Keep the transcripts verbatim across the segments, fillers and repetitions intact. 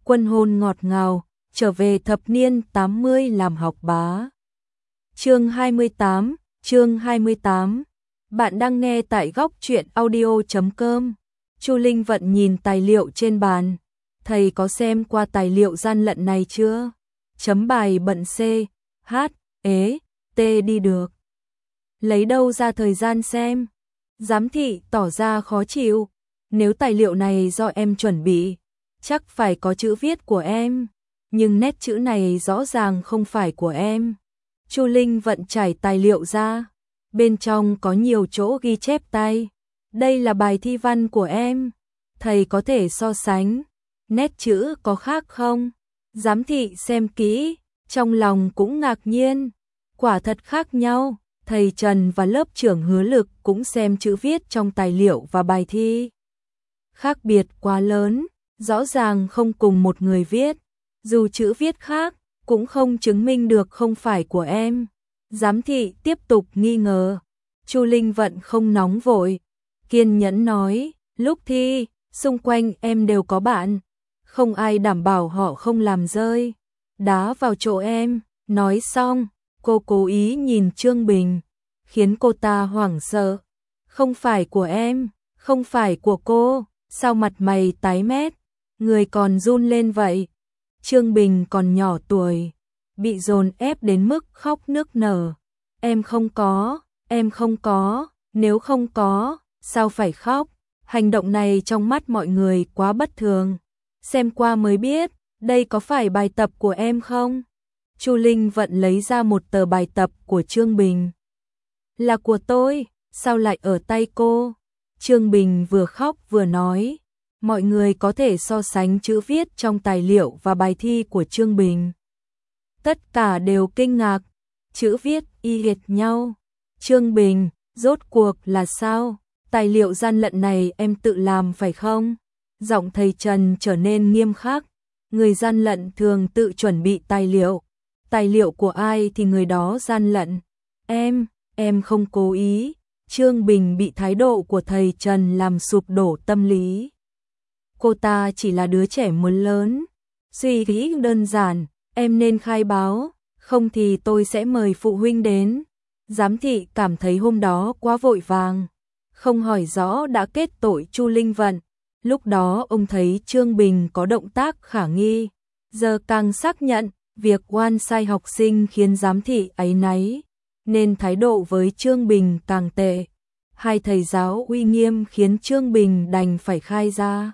quân hôn ngọt ngào, trở về thập niên tám mươi làm học bá. Chương hai mươi tám, chương hai mươi tám. Bạn đang nghe tại góc truyện audio chấm com. Chu Linh Vận nhìn tài liệu trên bàn, thầy có xem qua tài liệu gian lận này chưa? Chấm bài bận C, H, ế, T đi được. Lấy đâu ra thời gian xem? Giám thị tỏ ra khó chịu. Nếu tài liệu này do em chuẩn bị, chắc phải có chữ viết của em, nhưng nét chữ này rõ ràng không phải của em. Chu Linh Vận trải tài liệu ra, bên trong có nhiều chỗ ghi chép tay. Đây là bài thi văn của em, thầy có thể so sánh, nét chữ có khác không? Giám thị xem kỹ, trong lòng cũng ngạc nhiên, quả thật khác nhau. Thầy Trần và lớp trưởng Hứa Lực cũng xem chữ viết trong tài liệu và bài thi. Khác biệt quá lớn, rõ ràng không cùng một người viết, dù chữ viết khác, cũng không chứng minh được không phải của em. Giám thị tiếp tục nghi ngờ. Chu Linh Vận không nóng vội, kiên nhẫn nói, lúc thi, xung quanh em đều có bạn, không ai đảm bảo họ không làm rơi đá vào chỗ em. Nói xong, cô cố ý nhìn Trương Bình, khiến cô ta hoảng sợ. Không phải của em, không phải của cô, sao mặt mày tái mét, người còn run lên vậy? Trương Bình còn nhỏ tuổi, bị dồn ép đến mức khóc nức nở. Em không có, em không có, nếu không có, sao phải khóc? Hành động này trong mắt mọi người quá bất thường. Xem qua mới biết, đây có phải bài tập của em không? Chu Linh Vận lấy ra một tờ bài tập của Trương Bình. Là của tôi, sao lại ở tay cô? Trương Bình vừa khóc vừa nói. Mọi người có thể so sánh chữ viết trong tài liệu và bài thi của Trương Bình. Tất cả đều kinh ngạc, chữ viết y hệt nhau. Trương Bình, rốt cuộc là sao? Tài liệu gian lận này em tự làm phải không? Giọng thầy Trần trở nên nghiêm khắc. Người gian lận thường tự chuẩn bị tài liệu. Tài liệu của ai thì người đó gian lận. Em, em không cố ý. Trương Bình bị thái độ của thầy Trần làm sụp đổ tâm lý. Cô ta chỉ là đứa trẻ muốn lớn. Suy nghĩ đơn giản, em nên khai báo, không thì tôi sẽ mời phụ huynh đến. Giám thị cảm thấy hôm đó quá vội vàng, không hỏi rõ đã kết tội Chu Linh Vận. Lúc đó ông thấy Trương Bình có động tác khả nghi, giờ càng xác nhận việc oan sai học sinh khiến giám thị áy náy, nên thái độ với Trương Bình càng tệ. Hai thầy giáo uy nghiêm khiến Trương Bình đành phải khai ra.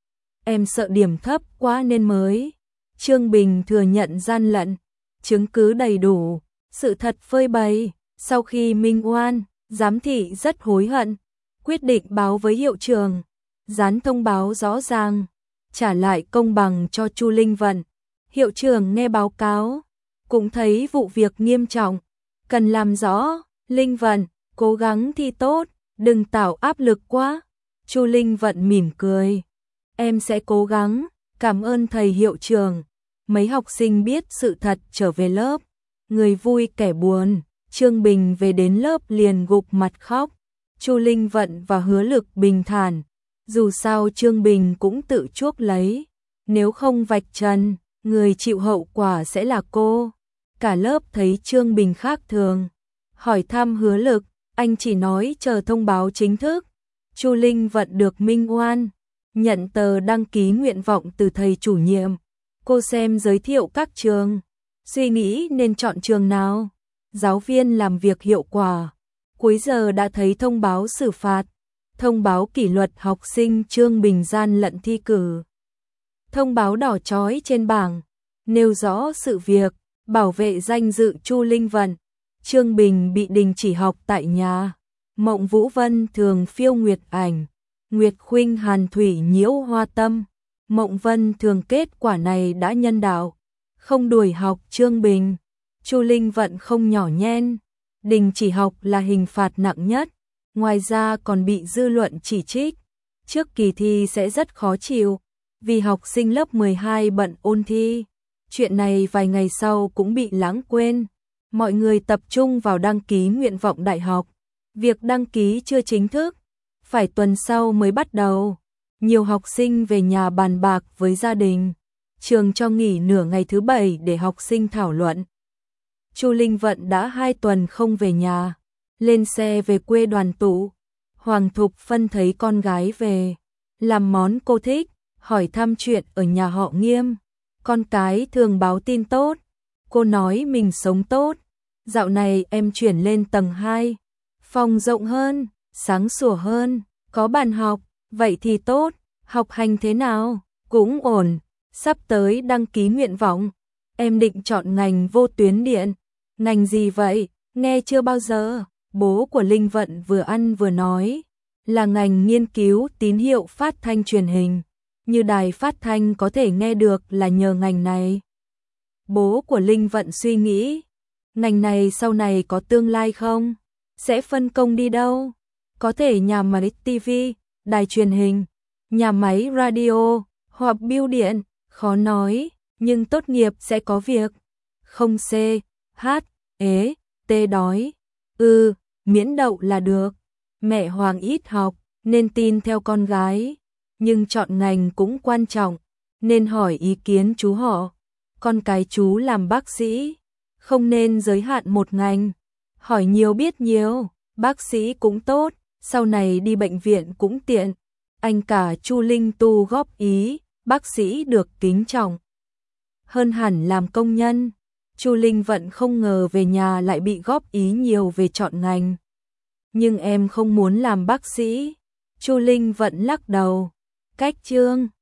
Em sợ điểm thấp quá nên mới. Trương Bình thừa nhận gian lận, chứng cứ đầy đủ, sự thật phơi bày. Sau khi minh oan, giám thị rất hối hận, quyết định báo với hiệu trưởng, dán thông báo rõ ràng, trả lại công bằng cho Chu Linh Vận. Hiệu trưởng nghe báo cáo, cũng thấy vụ việc nghiêm trọng, cần làm rõ. Linh Vận, cố gắng thi tốt, đừng tạo áp lực quá. Chu Linh Vận mỉm cười. Em sẽ cố gắng, cảm ơn thầy hiệu trưởng. Mấy học sinh biết sự thật trở về lớp, người vui kẻ buồn. Trương Bình về đến lớp liền gục mặt khóc. Chu Linh Vận và Hứa Lực bình thản. Dù sao Trương Bình cũng tự chuốc lấy. Nếu không vạch trần, người chịu hậu quả sẽ là cô. Cả lớp thấy Trương Bình khác thường, hỏi thăm Hứa Lực, anh chỉ nói chờ thông báo chính thức. Chu Linh Vận được minh oan, nhận tờ đăng ký nguyện vọng từ thầy chủ nhiệm. Cô xem giới thiệu các trường, suy nghĩ nên chọn trường nào. Giáo viên làm việc hiệu quả. Cuối giờ đã thấy thông báo xử phạt, thông báo kỷ luật học sinh Trương Bình gian lận thi cử. Thông báo đỏ chói trên bảng, nêu rõ sự việc, bảo vệ danh dự Chu Linh Vận. Trương Bình bị đình chỉ học tại nhà. Mộng Vũ Vân thường phiêu nguyệt ảnh, Nguyệt Khuynh hàn thủy nhiễu hoa tâm. Mộng Vân thường kết quả này đã nhân đạo, không đuổi học Trương Bình. Chu Linh Vận không nhỏ nhen, đình chỉ học là hình phạt nặng nhất, ngoài ra còn bị dư luận chỉ trích. Trước kỳ thi sẽ rất khó chịu, vì học sinh lớp mười hai bận ôn thi. Chuyện này vài ngày sau cũng bị lãng quên. Mọi người tập trung vào đăng ký nguyện vọng đại học. Việc đăng ký chưa chính thức, phải tuần sau mới bắt đầu. Nhiều học sinh về nhà bàn bạc với gia đình. trường cho nghỉ nửa ngày thứ bảy để học sinh thảo luận. Chu Linh Vận đã hai tuần không về nhà, lên xe về quê đoàn tụ. Hoàng Thục Phân thấy con gái về, làm món cô thích, hỏi thăm chuyện ở nhà họ Nghiêm. Con cái thường báo tin tốt, cô nói mình sống tốt. Dạo này em chuyển lên tầng hai, phòng rộng hơn, sáng sủa hơn, có bàn học, vậy thì tốt. Học hành thế nào? Cũng ổn, sắp tới đăng ký nguyện vọng. Em định chọn ngành vô tuyến điện. Ngành gì vậy? Nghe chưa bao giờ. Bố của Linh Vận vừa ăn vừa nói, là ngành nghiên cứu tín hiệu phát thanh truyền hình. Như đài phát thanh có thể nghe được là nhờ ngành này. Bố của Linh Vận suy nghĩ, ngành này sau này có tương lai không? Sẽ phân công đi đâu? Có thể nhà máy ti vi, đài truyền hình, nhà máy radio, hoặc bưu điện, khó nói, nhưng tốt nghiệp sẽ có việc. Không C, H, ế, T đói. Ừ, miễn đậu là được. Mẹ Hoàng ít học, nên tin theo con gái. Nhưng chọn ngành cũng quan trọng, nên hỏi ý kiến chú họ. Con cái chú làm bác sĩ, không nên giới hạn một ngành. Hỏi nhiều biết nhiều, bác sĩ cũng tốt, sau này đi bệnh viện cũng tiện. Anh cả Chu Linh Tu góp ý, bác sĩ được kính trọng hơn hẳn làm công nhân. Chu Linh Vận không ngờ về nhà lại bị góp ý nhiều về chọn ngành. Nhưng em không muốn làm bác sĩ. Chu Linh Vận lắc đầu. Cách chương